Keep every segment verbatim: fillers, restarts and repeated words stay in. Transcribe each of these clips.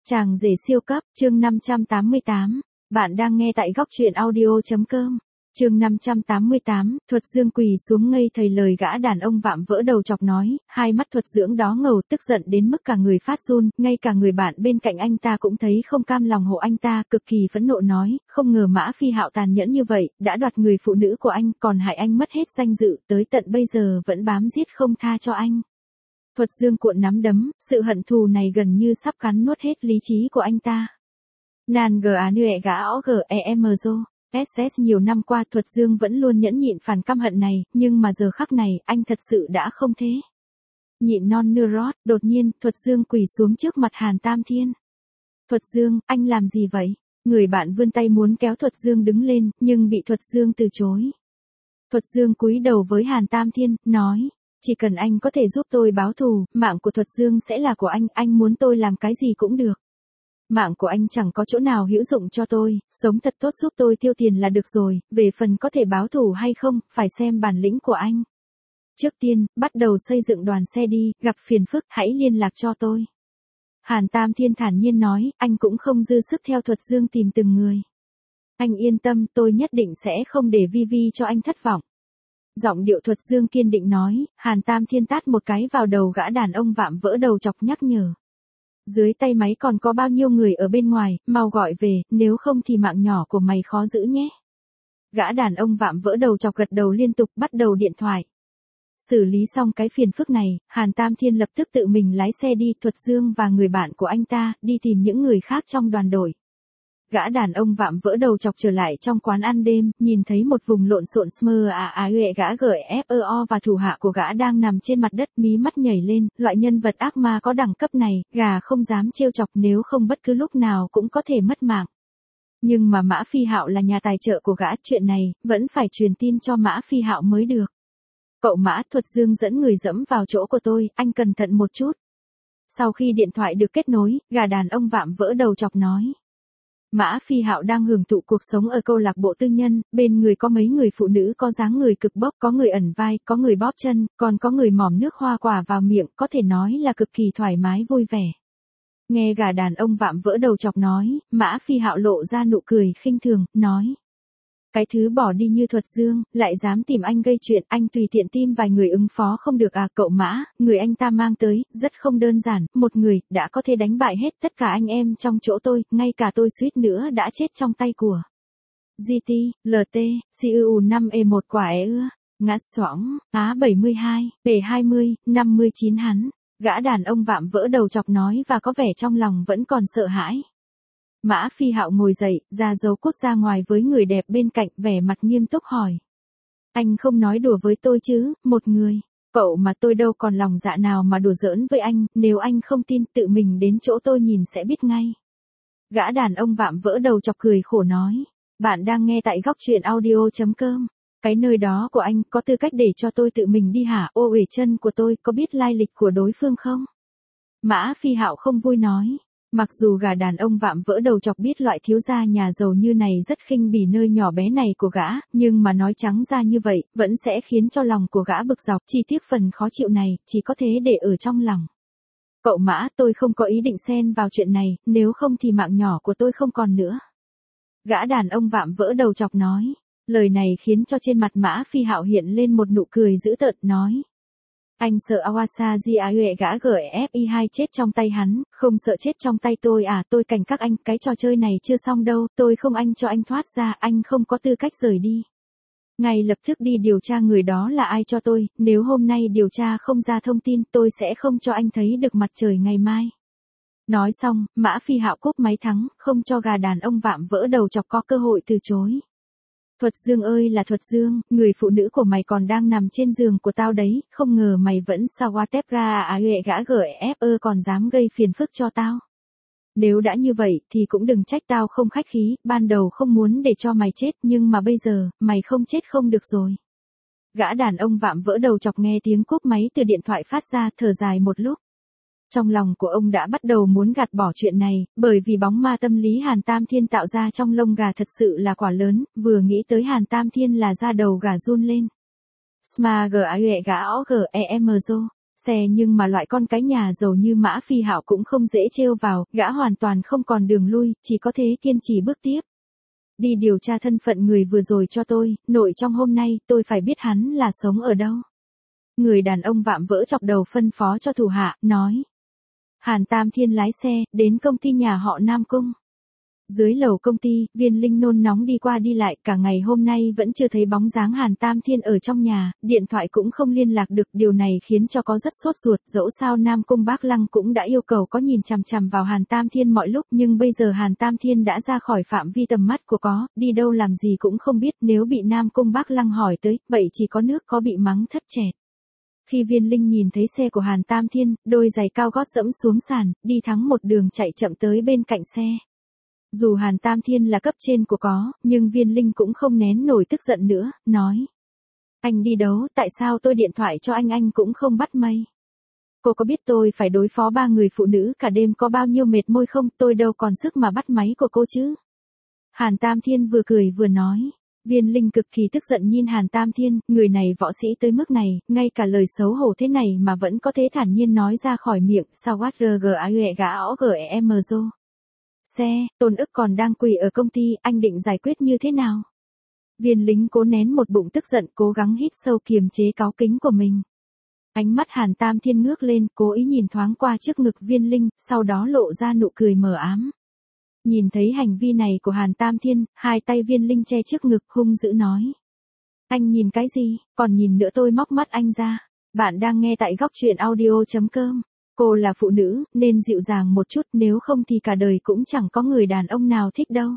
Chàng rể siêu cấp, chương năm trăm tám mươi tám. Bạn đang nghe tại góc truyện audio.com. Chương năm trăm tám mươi tám, Thuật Dương quỳ xuống ngây thầy lời gã đàn ông vạm vỡ đầu chọc nói, hai mắt Thuật Dưỡng đó ngầu tức giận đến mức cả người phát run, ngay cả người bạn bên cạnh anh ta cũng thấy không cam lòng hộ anh ta, cực kỳ phẫn nộ nói, không ngờ Mã Phi Hạo tàn nhẫn như vậy, đã đoạt người phụ nữ của anh, còn hại anh mất hết danh dự, tới tận bây giờ vẫn bám giết không tha cho anh. Thuật Dương cuộn nắm đấm, sự hận thù này gần như sắp cắn nuốt hết lý trí của anh ta. Nan g á nue gã ó g e m rô. ét ét nhiều năm qua Thuật Dương vẫn luôn nhẫn nhịn phản căm hận này, nhưng mà giờ khắc này, anh thật sự đã không thế. Nhịn non nưa rót, đột nhiên, Thuật Dương quỳ xuống trước mặt Hàn Tam Thiên. Thuật Dương, anh làm gì vậy? Người bạn vươn tay muốn kéo Thuật Dương đứng lên, nhưng bị Thuật Dương từ chối. Thuật Dương cúi đầu với Hàn Tam Thiên, nói, chỉ cần anh có thể giúp tôi báo thù, mạng của Thuật Dương sẽ là của anh, anh muốn tôi làm cái gì cũng được. Mạng của anh chẳng có chỗ nào hữu dụng cho tôi, sống thật tốt giúp tôi tiêu tiền là được rồi, về phần có thể báo thù hay không, phải xem bản lĩnh của anh. Trước tiên, bắt đầu xây dựng đoàn xe đi, gặp phiền phức, hãy liên lạc cho tôi. Hàn Tam Thiên thản nhiên nói, anh cũng không dư sức theo Thuật Dương tìm từng người. Anh yên tâm, tôi nhất định sẽ không để Vi Vi cho anh thất vọng. Giọng điệu Thuật Dương kiên định nói, Hàn Tam Thiên tát một cái vào đầu gã đàn ông vạm vỡ đầu chọc nhắc nhở. Dưới tay máy còn có bao nhiêu người ở bên ngoài, mau gọi về, nếu không thì mạng nhỏ của mày khó giữ nhé. Gã đàn ông vạm vỡ đầu chọc gật đầu liên tục bắt đầu điện thoại. Xử lý xong cái phiền phức này, Hàn Tam Thiên lập tức tự mình lái xe đi, Thuật Dương và người bạn của anh ta, đi tìm những người khác trong đoàn đội. Gã đàn ông vạm vỡ đầu chọc trở lại trong quán ăn đêm, nhìn thấy một vùng lộn xộn smơ à à uệ gã g f e o và thủ hạ của gã đang nằm trên mặt đất, mí mắt nhảy lên, loại nhân vật ác ma có đẳng cấp này, gà không dám trêu chọc, nếu không bất cứ lúc nào cũng có thể mất mạng. Nhưng mà Mã Phi Hạo là nhà tài trợ của gã, chuyện này, vẫn phải truyền tin cho Mã Phi Hạo mới được. Cậu Mã, Thuật Dương dẫn người dẫm vào chỗ của tôi, anh cẩn thận một chút. Sau khi điện thoại được kết nối, gà đàn ông vạm vỡ đầu chọc nói. Mã Phi Hạo đang hưởng thụ cuộc sống ở câu lạc bộ tư nhân, bên người có mấy người phụ nữ có dáng người cực bốc, có người ẩn vai, có người bóp chân, còn có người mòm nước hoa quả vào miệng, có thể nói là cực kỳ thoải mái vui vẻ. Nghe gà đàn ông vạm vỡ đầu chọc nói, Mã Phi Hạo lộ ra nụ cười khinh thường, nói. Cái thứ bỏ đi như Thuật Dương, lại dám tìm anh gây chuyện, anh tùy tiện tìm vài người ứng phó không được à? Cậu Mã, người anh ta mang tới, rất không đơn giản, một người, đã có thể đánh bại hết tất cả anh em trong chỗ tôi, ngay cả tôi suýt nữa đã chết trong tay của giê tê, lờ tê, xê u năm e một quả é ưa, ngã xoỏng, Á bảy mươi hai, P hai mươi, năm mươi chín hắn, gã đàn ông vạm vỡ đầu chọc nói và có vẻ trong lòng vẫn còn sợ hãi. Mã Phi Hạo ngồi dậy, ra dấu cốt ra ngoài với người đẹp bên cạnh, vẻ mặt nghiêm túc hỏi. Anh không nói đùa với tôi chứ, một người, cậu mà tôi đâu còn lòng dạ nào mà đùa giỡn với anh, nếu anh không tin tự mình đến chỗ tôi nhìn sẽ biết ngay. Gã đàn ông vạm vỡ đầu chọc cười khổ nói. Bạn đang nghe tại góc truyện audio.com. Cái nơi đó của anh có tư cách để cho tôi tự mình đi hả? Ô uể chân của tôi có biết lai lịch của đối phương không? Mã Phi Hạo không vui nói. Mặc dù gà đàn ông vạm vỡ đầu chọc biết loại thiếu gia nhà giàu như này rất khinh bỉ nơi nhỏ bé này của gã, nhưng mà nói trắng ra như vậy, vẫn sẽ khiến cho lòng của gã bực dọc, chi tiết phần khó chịu này, chỉ có thế để ở trong lòng. Cậu Mã, tôi không có ý định xen vào chuyện này, nếu không thì mạng nhỏ của tôi không còn nữa. Gã đàn ông vạm vỡ đầu chọc nói, lời này khiến cho trên mặt Mã Phi Hạo hiện lên một nụ cười dữ tợn, nói. Anh sợ Awasaji Aue gã G F I hai chết trong tay hắn, không sợ chết trong tay tôi à? Tôi cảnh các anh, cái trò chơi này chưa xong đâu, tôi không anh cho anh thoát ra, anh không có tư cách rời đi. Ngay lập tức đi điều tra người đó là ai cho tôi, nếu hôm nay điều tra không ra thông tin, tôi sẽ không cho anh thấy được mặt trời ngày mai. Nói xong, Mã Phi Hạo cúp máy thắng, không cho gà đàn ông vạm vỡ đầu chọc có cơ hội từ chối. Thuật Dương ơi là Thuật Dương, người phụ nữ của mày còn đang nằm trên giường của tao đấy, không ngờ mày vẫn Sawatepra à uệ gã G F E còn dám gây phiền phức cho tao. Nếu đã như vậy thì cũng đừng trách tao không khách khí, ban đầu không muốn để cho mày chết nhưng mà bây giờ, mày không chết không được rồi. Gã đàn ông vạm vỡ đầu chọc nghe tiếng cúp máy từ điện thoại phát ra, thở dài một lúc. Trong lòng của ông đã bắt đầu muốn gạt bỏ chuyện này, bởi vì bóng ma tâm lý Hàn Tam Thiên tạo ra trong lông gà thật sự là quả lớn, vừa nghĩ tới Hàn Tam Thiên là da đầu gà run lên. Sma g a uệ gã ó g e m rô. Xe nhưng mà loại con cái nhà giàu như Mã Phi Hạo cũng không dễ trêu vào, gã hoàn toàn không còn đường lui, chỉ có thế kiên trì bước tiếp. Đi điều tra thân phận người vừa rồi cho tôi, nội trong hôm nay, tôi phải biết hắn là sống ở đâu. Người đàn ông vạm vỡ chọc đầu phân phó cho thủ hạ, nói. Hàn Tam Thiên lái xe, đến công ty nhà họ Nam Cung. Dưới lầu công ty, Viên Linh nôn nóng đi qua đi lại, cả ngày hôm nay vẫn chưa thấy bóng dáng Hàn Tam Thiên ở trong nhà, điện thoại cũng không liên lạc được, điều này khiến cho có rất sốt ruột, dẫu sao Nam Cung Bác Lăng cũng đã yêu cầu có nhìn chằm chằm vào Hàn Tam Thiên mọi lúc, nhưng bây giờ Hàn Tam Thiên đã ra khỏi phạm vi tầm mắt của có, đi đâu làm gì cũng không biết, nếu bị Nam Cung Bác Lăng hỏi tới, vậy chỉ có nước có bị mắng thất chẹt. Khi Viên Linh nhìn thấy xe của Hàn Tam Thiên, đôi giày cao gót dẫm xuống sàn, đi thắng một đường chạy chậm tới bên cạnh xe. Dù Hàn Tam Thiên là cấp trên của có, nhưng Viên Linh cũng không nén nổi tức giận nữa, nói. Anh đi đấu, tại sao tôi điện thoại cho anh anh cũng không bắt mây? Cô có biết tôi phải đối phó ba người phụ nữ cả đêm có bao nhiêu mệt môi không, tôi đâu còn sức mà bắt máy của cô chứ? Hàn Tam Thiên vừa cười vừa nói. Viên Linh cực kỳ tức giận nhìn Hàn Tam Thiên, người này võ sĩ tới mức này, ngay cả lời xấu hổ thế này mà vẫn có thể thản nhiên nói ra khỏi miệng, sao quát rờ gờ ai uệ gã ó gờ em rô. Xe, Tôn Ức còn đang quỳ ở công ty, anh định giải quyết như thế nào? Viên Linh cố nén một bụng tức giận, cố gắng hít sâu kiềm chế cáu kính của mình. Ánh mắt Hàn Tam Thiên ngước lên, cố ý nhìn thoáng qua trước ngực Viên Linh, sau đó lộ ra nụ cười mờ ám. Nhìn thấy hành vi này của Hàn Tam Thiên, hai tay Viên Linh che trước ngực hung dữ nói. Anh nhìn cái gì, còn nhìn nữa tôi móc mắt anh ra. Bạn đang nghe tại góc truyện audio chấm com. Cô là phụ nữ, nên dịu dàng một chút, nếu không thì cả đời cũng chẳng có người đàn ông nào thích đâu.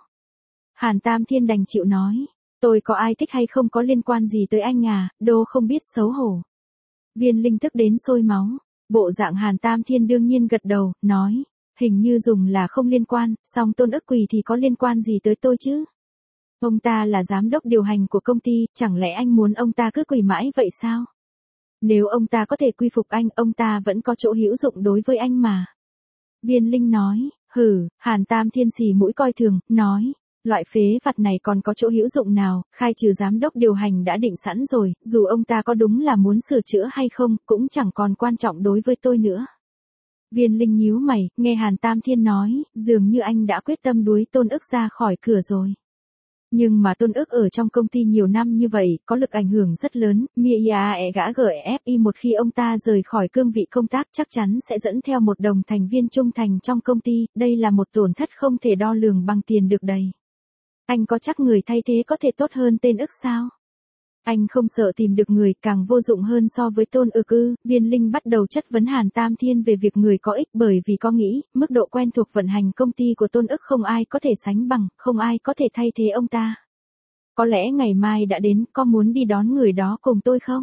Hàn Tam Thiên đành chịu nói. Tôi có ai thích hay không có liên quan gì tới anh à, đô không biết xấu hổ. Viên Linh tức đến sôi máu. Bộ dạng Hàn Tam Thiên đương nhiên gật đầu, nói. Hình như dùng là không liên quan, song Tôn Ức quỳ thì có liên quan gì tới tôi chứ? Ông ta là giám đốc điều hành của công ty, chẳng lẽ anh muốn ông ta cứ quỳ mãi vậy sao? Nếu ông ta có thể quy phục anh, ông ta vẫn có chỗ hữu dụng đối với anh mà. Viên Linh nói, hừ, Hàn Tam Thiên xì mũi coi thường, nói, loại phế vật này còn có chỗ hữu dụng nào, khai trừ giám đốc điều hành đã định sẵn rồi, dù ông ta có đúng là muốn sửa chữa hay không, cũng chẳng còn quan trọng đối với tôi nữa. Viên Linh nhíu mày, nghe Hàn Tam Thiên nói, dường như anh đã quyết tâm đuổi Tôn Ức ra khỏi cửa rồi. Nhưng mà Tôn Ức ở trong công ty nhiều năm như vậy, có lực ảnh hưởng rất lớn, Miae gã giê ép i một khi ông ta rời khỏi cương vị công tác chắc chắn sẽ dẫn theo một đồng thành viên trung thành trong công ty, đây là một tổn thất không thể đo lường bằng tiền được đầy. Anh có chắc người thay thế có thể tốt hơn tên Ức sao? Anh không sợ tìm được người càng vô dụng hơn so với Tôn Ức ư? Viên Linh bắt đầu chất vấn Hàn Tam Thiên về việc người có ích bởi vì có nghĩ, mức độ quen thuộc vận hành công ty của Tôn Ức không ai có thể sánh bằng, không ai có thể thay thế ông ta. Có lẽ ngày mai đã đến, có muốn đi đón người đó cùng tôi không?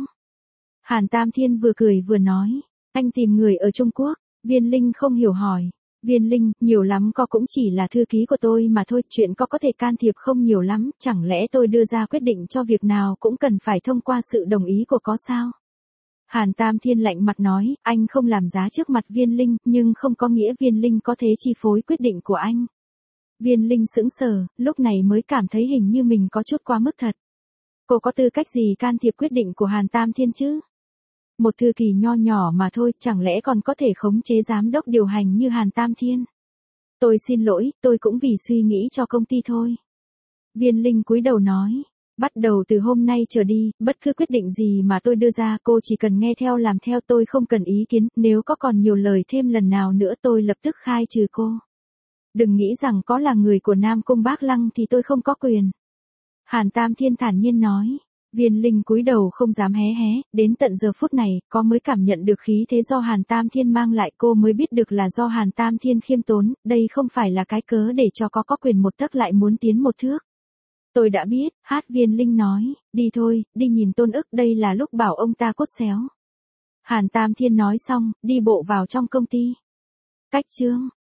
Hàn Tam Thiên vừa cười vừa nói, anh tìm người ở Trung Quốc. Viên Linh không hiểu hỏi. Viên Linh, nhiều lắm có cũng chỉ là thư ký của tôi mà thôi, chuyện có có thể can thiệp không nhiều lắm, chẳng lẽ tôi đưa ra quyết định cho việc nào cũng cần phải thông qua sự đồng ý của có sao? Hàn Tam Thiên lạnh mặt nói, anh không làm giá trước mặt Viên Linh, nhưng không có nghĩa Viên Linh có thể chi phối quyết định của anh. Viên Linh sững sờ, lúc này mới cảm thấy hình như mình có chút quá mức thật. Cô có tư cách gì can thiệp quyết định của Hàn Tam Thiên chứ? Một thư kỳ nho nhỏ mà thôi, chẳng lẽ còn có thể khống chế giám đốc điều hành như Hàn Tam Thiên? Tôi xin lỗi, tôi cũng vì suy nghĩ cho công ty thôi. Viên Linh cúi đầu nói, bắt đầu từ hôm nay trở đi, bất cứ quyết định gì mà tôi đưa ra cô chỉ cần nghe theo làm theo, tôi không cần ý kiến, nếu có còn nhiều lời thêm lần nào nữa tôi lập tức khai trừ cô. Đừng nghĩ rằng có là người của Nam Cung Bác Lăng thì tôi không có quyền. Hàn Tam Thiên thản nhiên nói. Viên Linh cúi đầu không dám hé hé, đến tận giờ phút này, có mới cảm nhận được khí thế do Hàn Tam Thiên mang lại, cô mới biết được là do Hàn Tam Thiên khiêm tốn, đây không phải là cái cớ để cho có có quyền một tấc lại muốn tiến một thước. Tôi đã biết, hát Viên Linh nói, đi thôi, đi nhìn Tôn Ức, đây là lúc bảo ông ta cốt xéo. Hàn Tam Thiên nói xong, đi bộ vào trong công ty. Cách chương